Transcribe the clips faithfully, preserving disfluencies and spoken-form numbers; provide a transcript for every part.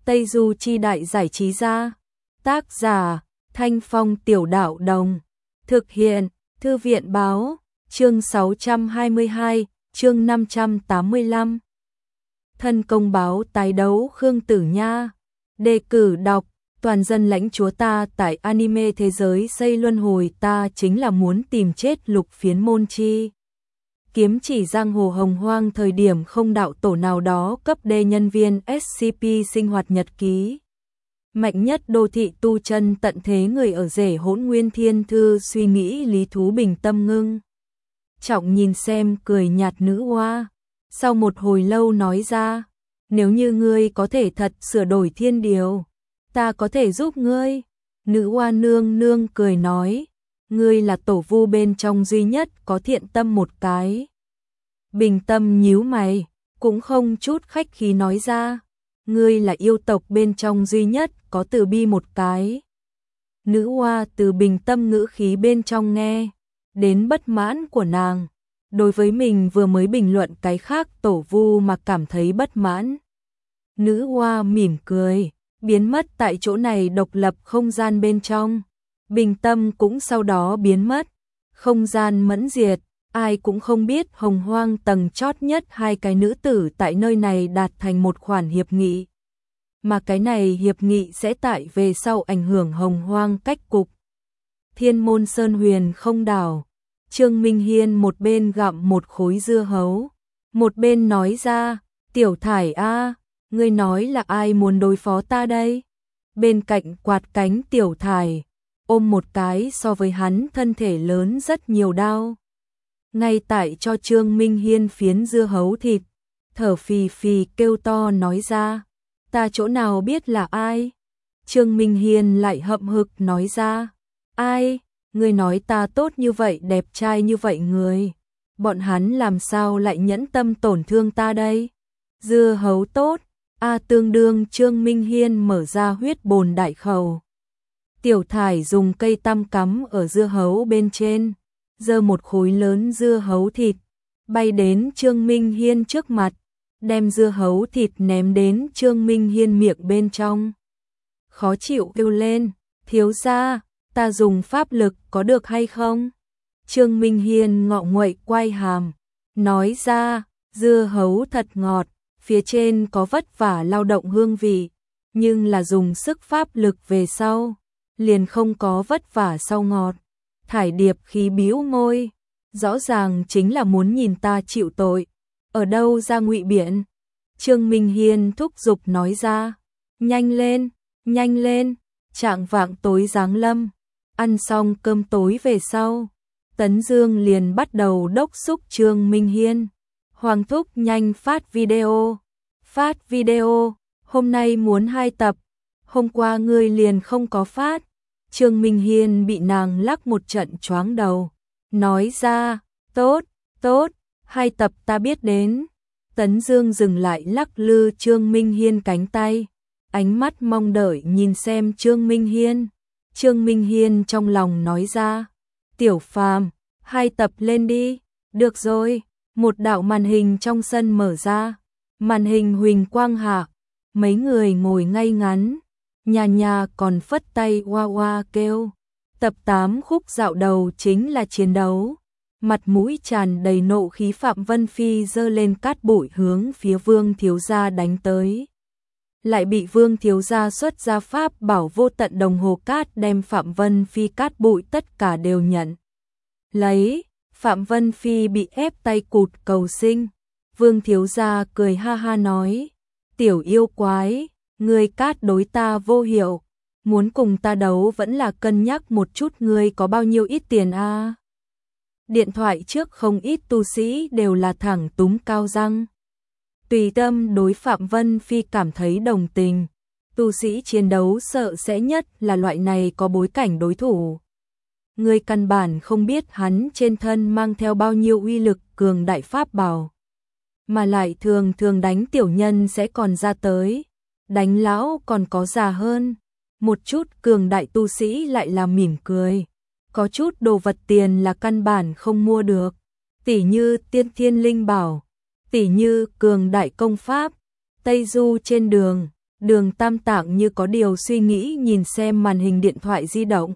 Tây Du chi đại giải trí gia. Tác giả, Thanh Phong Tiểu Đạo Đồng. Thực hiện, Thư viện Báo, chương sáu trăm hai mươi hai, chương năm trăm tám mươi lăm. Thân công báo tái đấu Khương Tử Nha. Đề cử đọc, toàn dân lãnh chúa ta tại anime thế giới xây luân hồi, ta chính là muốn tìm chết Lục Phiến Môn Chi. Kiếm chỉ giang hồ hồng hoang thời điểm không đạo tổ nào đó cấp D nhân viên ét xê pê sinh hoạt nhật ký. Mạnh nhất đô thị tu chân tận thế người ở rể Hỗn Nguyên Thiên Thư suy nghĩ lý thú bình tâm ngưng. Trọng nhìn xem cười nhạt nữ hoa. Sau một hồi lâu nói ra, nếu như ngươi có thể thật sửa đổi thiên điều, ta có thể giúp ngươi. Nữ hoa nương nương cười nói, ngươi là tổ vu bên trong duy nhất có thiện tâm một cái. Bình tâm nhíu mày, cũng không chút khách khí nói ra, ngươi là yêu tộc bên trong duy nhất có từ bi một cái. Nữ hoa từ bình tâm ngữ khí bên trong nghe đến bất mãn của nàng, đối với mình vừa mới bình luận cái khác tổ vu mà cảm thấy bất mãn. Nữ hoa mỉm cười, biến mất tại chỗ này độc lập không gian bên trong. Bình tâm cũng sau đó biến mất, không gian mẫn diệt, ai cũng không biết hồng hoang tầng chót nhất hai cái nữ tử tại nơi này đạt thành một khoản hiệp nghị. Mà cái này hiệp nghị sẽ tại về sau ảnh hưởng hồng hoang cách cục. Thiên môn sơn huyền không đảo, Trương Minh Hiên một bên gặm một khối dưa hấu, một bên nói ra, tiểu thải a, ngươi nói là ai muốn đối phó ta đây? Bên cạnh quạt cánh tiểu thải, ôm một cái so với hắn thân thể lớn rất nhiều đao. Ngay tại cho Trương Minh Hiên phiến dưa hấu thịt, thở phì phì kêu to nói ra, ta chỗ nào biết là ai? Trương Minh Hiên lại hậm hực nói ra, ai? Ngươi nói ta tốt như vậy, đẹp trai như vậy người, bọn hắn làm sao lại nhẫn tâm tổn thương ta đây? Dưa hấu tốt, a tương đương Trương Minh Hiên mở ra huyết bồn đại khẩu. Tiểu thải dùng cây tăm cắm ở dưa hấu bên trên, giơ một khối lớn dưa hấu thịt, bay đến Trương Minh Hiên trước mặt, đem dưa hấu thịt ném đến Trương Minh Hiên miệng bên trong. Khó chịu kêu lên, thiếu gia, ta dùng pháp lực có được hay không? Trương Minh Hiên ngọ nguậy quay hàm, nói ra, dưa hấu thật ngọt, phía trên có vất vả lao động hương vị, nhưng là dùng sức pháp lực về sau, liền không có vất vả sau ngọt. Thải Điệp khí bĩu môi, rõ ràng chính là muốn nhìn ta chịu tội, ở đâu ra ngụy biện? Trương Minh Hiên thúc giục nói ra, nhanh lên, nhanh lên, trạng vạng tối giáng lâm, ăn xong cơm tối về sau, Tấn Dương liền bắt đầu đốc xúc Trương Minh Hiên, Hoàng thúc nhanh phát video, phát video, hôm nay muốn hai tập, hôm qua ngươi liền không có phát. Trương Minh Hiên bị nàng lắc một trận choáng đầu, nói ra, tốt, tốt, hai tập ta biết đến. Tấn Dương dừng lại lắc lư Trương Minh Hiên cánh tay, ánh mắt mong đợi nhìn xem Trương Minh Hiên. Trương Minh Hiên trong lòng nói ra, tiểu phàm, hai tập lên đi, được rồi. Một đạo màn hình trong sân mở ra, màn hình huỳnh quang hạ, mấy người ngồi ngay ngắn. Nhà nhà còn phất tay oa oa kêu. Tập tám khúc dạo đầu chính là chiến đấu. Mặt mũi tràn đầy nộ khí Phạm Vân Phi giơ lên cát bụi hướng phía Vương thiếu gia đánh tới. Lại bị Vương thiếu gia xuất ra pháp bảo vô tận đồng hồ cát đem Phạm Vân Phi cát bụi tất cả đều nhận lấy. Phạm Vân Phi bị ép tay cụt cầu sinh. Vương thiếu gia cười ha ha nói, tiểu yêu quái, ngươi cát đối ta vô hiệu, muốn cùng ta đấu vẫn là cân nhắc một chút ngươi có bao nhiêu ít tiền a. À? Điện thoại trước không ít tu sĩ đều là thẳng túm cao răng. Tùy tâm đối Phạm Vân Phi cảm thấy đồng tình, tu sĩ chiến đấu sợ sẽ nhất là loại này có bối cảnh đối thủ. Ngươi căn bản không biết hắn trên thân mang theo bao nhiêu uy lực cường đại pháp bảo, mà lại thường thường đánh tiểu nhân sẽ còn ra tới, đánh lão còn có già hơn. Một chút cường đại tu sĩ lại là mỉm cười, có chút đồ vật tiền là căn bản không mua được, tỉ như tiên thiên linh bảo, tỉ như cường đại công pháp. Tây Du trên đường, Đường Tam Tạng như có điều suy nghĩ nhìn xem màn hình điện thoại di động.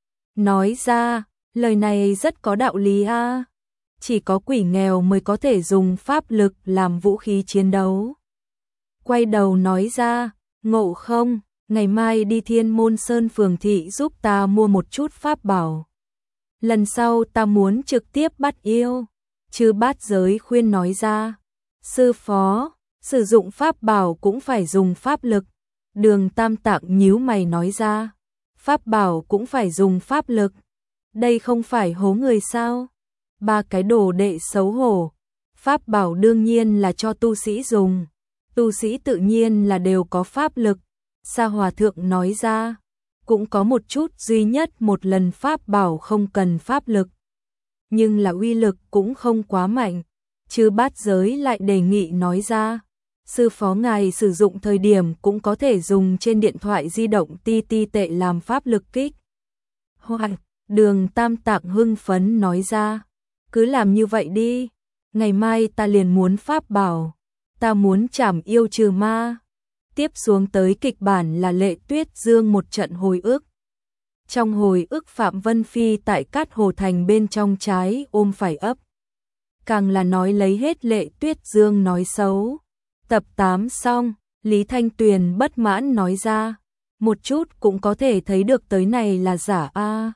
Nói ra, lời này rất có đạo lý a. Chỉ có quỷ nghèo mới có thể dùng pháp lực làm vũ khí chiến đấu. Quay đầu nói ra, Ngộ Không, ngày mai đi Thiên Môn Sơn phường thị giúp ta mua một chút pháp bảo. Lần sau ta muốn trực tiếp bắt yêu. Chư Bát Giới khuyên nói ra, sư phó, sử dụng pháp bảo cũng phải dùng pháp lực. Đường Tam Tạng nhíu mày nói ra, pháp bảo cũng phải dùng pháp lực. Đây không phải hố người sao? Ba cái đồ đệ xấu hổ. Pháp bảo đương nhiên là cho tu sĩ dùng. Tu sĩ tự nhiên là đều có pháp lực. Sa Hòa Thượng nói ra, cũng có một chút duy nhất một lần pháp bảo không cần pháp lực. Nhưng là uy lực cũng không quá mạnh. Chư Bát Giới lại đề nghị nói ra, sư phó ngài sử dụng thời điểm cũng có thể dùng trên điện thoại di động ti ti tệ làm pháp lực kích. Hoặc, Đường Tam Tạng hưng phấn nói ra, cứ làm như vậy đi, ngày mai ta liền muốn pháp bảo, ta muốn trảm yêu trừ ma. Tiếp xuống tới kịch bản là Lệ Tuyết Dương một trận hồi ức. Trong hồi ức Phạm Vân Phi tại Cát Hồ Thành bên trong trái ôm phải ấp. Càng là nói lấy hết Lệ Tuyết Dương nói xấu. Tập tám xong, Lý Thanh Tuyền bất mãn nói ra, một chút cũng có thể thấy được tới này là giả a.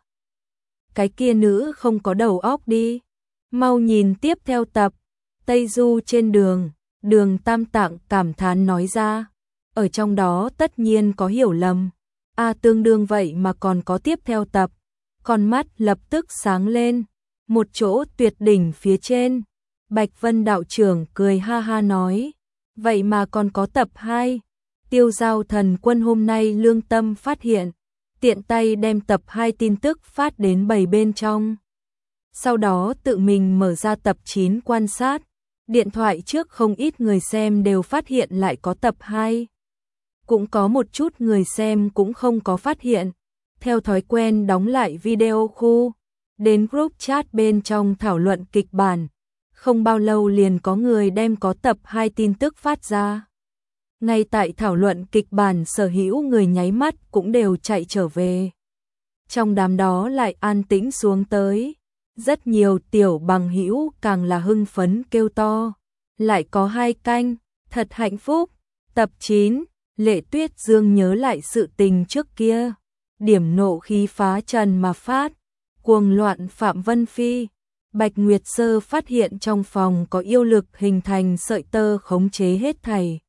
Cái kia nữ không có đầu óc đi. Mau nhìn tiếp theo tập. Tây Du trên đường, Đường Tam Tạng cảm thán nói ra, ở trong đó tất nhiên có hiểu lầm. A tương đương vậy mà còn có tiếp theo tập. Con mắt lập tức sáng lên. Một chỗ tuyệt đỉnh phía trên. Bạch Vân đạo trưởng cười ha ha nói, vậy mà còn có tập hai. Tiêu Giao Thần Quân hôm nay lương tâm phát hiện, tiện tay đem tập hai tin tức phát đến bầy bên trong. Sau đó tự mình mở ra tập chín quan sát. Điện thoại trước không ít người xem đều phát hiện lại có tập hai. Cũng có một chút người xem cũng không có phát hiện. Theo thói quen đóng lại video khu, đến group chat bên trong thảo luận kịch bản. Không bao lâu liền có người đem có tập hai tin tức phát ra. Ngay tại thảo luận kịch bản sở hữu người nháy mắt cũng đều chạy trở về. Trong đám đó lại an tĩnh xuống tới. Rất nhiều tiểu bằng hữu càng là hưng phấn kêu to. Lại có hai canh, thật hạnh phúc. Tập chín, Lệ Tuyết Dương nhớ lại sự tình trước kia. Điểm nộ khí phá trần mà phát. Cuồng loạn Phạm Vân Phi. Bạch Nguyệt Sơ phát hiện trong phòng có yêu lực hình thành sợi tơ khống chế hết thảy.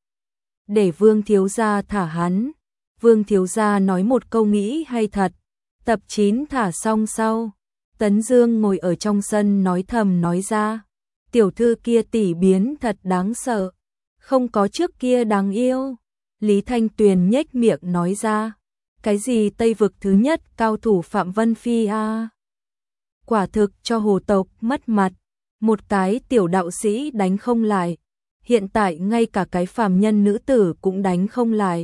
Để Vương Thiếu Gia thả hắn. Vương Thiếu Gia nói một câu nghĩ hay thật. Tập chín thả xong sau. Tấn Dương ngồi ở trong sân nói thầm nói ra. Tiểu thư kia tỷ biến thật đáng sợ. Không có trước kia đáng yêu. Lý Thanh Tuyền nhếch miệng nói ra. Cái gì Tây vực thứ nhất cao thủ Phạm Vân Phi a à? Quả thực cho hồ tộc mất mặt. Một cái tiểu đạo sĩ đánh không lại. Hiện tại ngay cả cái phàm nhân nữ tử cũng đánh không lại.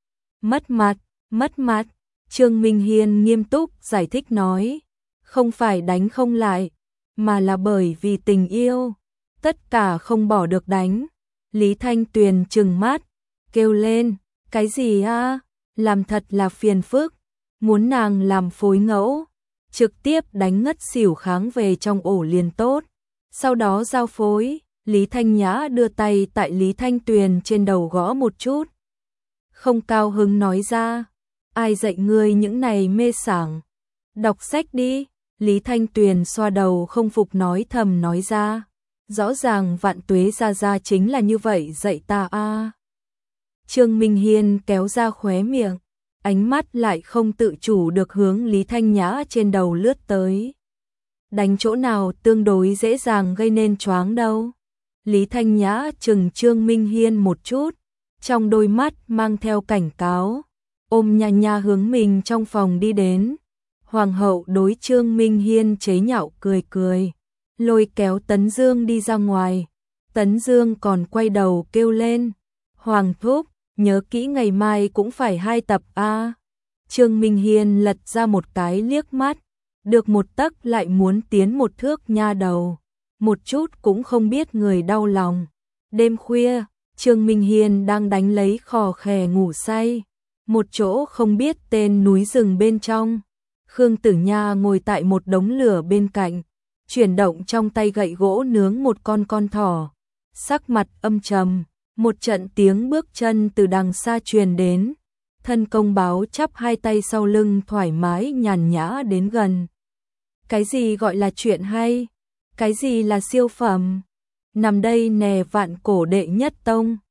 Mất mặt, mất mặt. Trương Minh Hiên nghiêm túc giải thích nói. Không phải đánh không lại, mà là bởi vì tình yêu. Tất cả không bỏ được đánh. Lý Thanh Tuyền trừng mắt, kêu lên. Cái gì a? Làm thật là phiền phức. Muốn nàng làm phối ngẫu. Trực tiếp đánh ngất xỉu kháng về trong ổ liền tốt. Sau đó giao phối. Lý Thanh Nhã đưa tay tại Lý Thanh Tuyền trên đầu gõ một chút. Không cao hứng nói ra. Ai dạy ngươi những này mê sảng? Đọc sách đi. Lý Thanh Tuyền xoa đầu không phục nói thầm nói ra. Rõ ràng Vạn Tuế Gia Gia chính là như vậy dạy ta a. Trương Minh Hiên kéo ra khóe miệng. Ánh mắt lại không tự chủ được hướng Lý Thanh Nhã trên đầu lướt tới. Đánh chỗ nào tương đối dễ dàng gây nên choáng đâu. Lý Thanh Nhã chừng Trương Minh Hiên một chút. Trong đôi mắt mang theo cảnh cáo. Ôm nha nha hướng mình trong phòng đi đến. Hoàng hậu đối Trương Minh Hiên chế nhạo cười cười. Lôi kéo Tấn Dương đi ra ngoài. Tấn Dương còn quay đầu kêu lên. Hoàng thúc, nhớ kỹ ngày mai cũng phải hai tập a. Trương Minh Hiên lật ra một cái liếc mắt. Được một tấc lại muốn tiến một thước nha đầu. Một chút cũng không biết người đau lòng. Đêm khuya, Trương Minh Hiên đang đánh lấy khò khè ngủ say, một chỗ không biết tên núi rừng bên trong. Khương Tử Nha ngồi tại một đống lửa bên cạnh, chuyển động trong tay gậy gỗ nướng một con con thỏ, sắc mặt âm trầm. Một trận tiếng bước chân từ đằng xa truyền đến, thân công báo chắp hai tay sau lưng thoải mái nhàn nhã đến gần. Cái gì gọi là chuyện hay? Cái gì là siêu phẩm? Nằm đây nè, vạn cổ đệ nhất tông.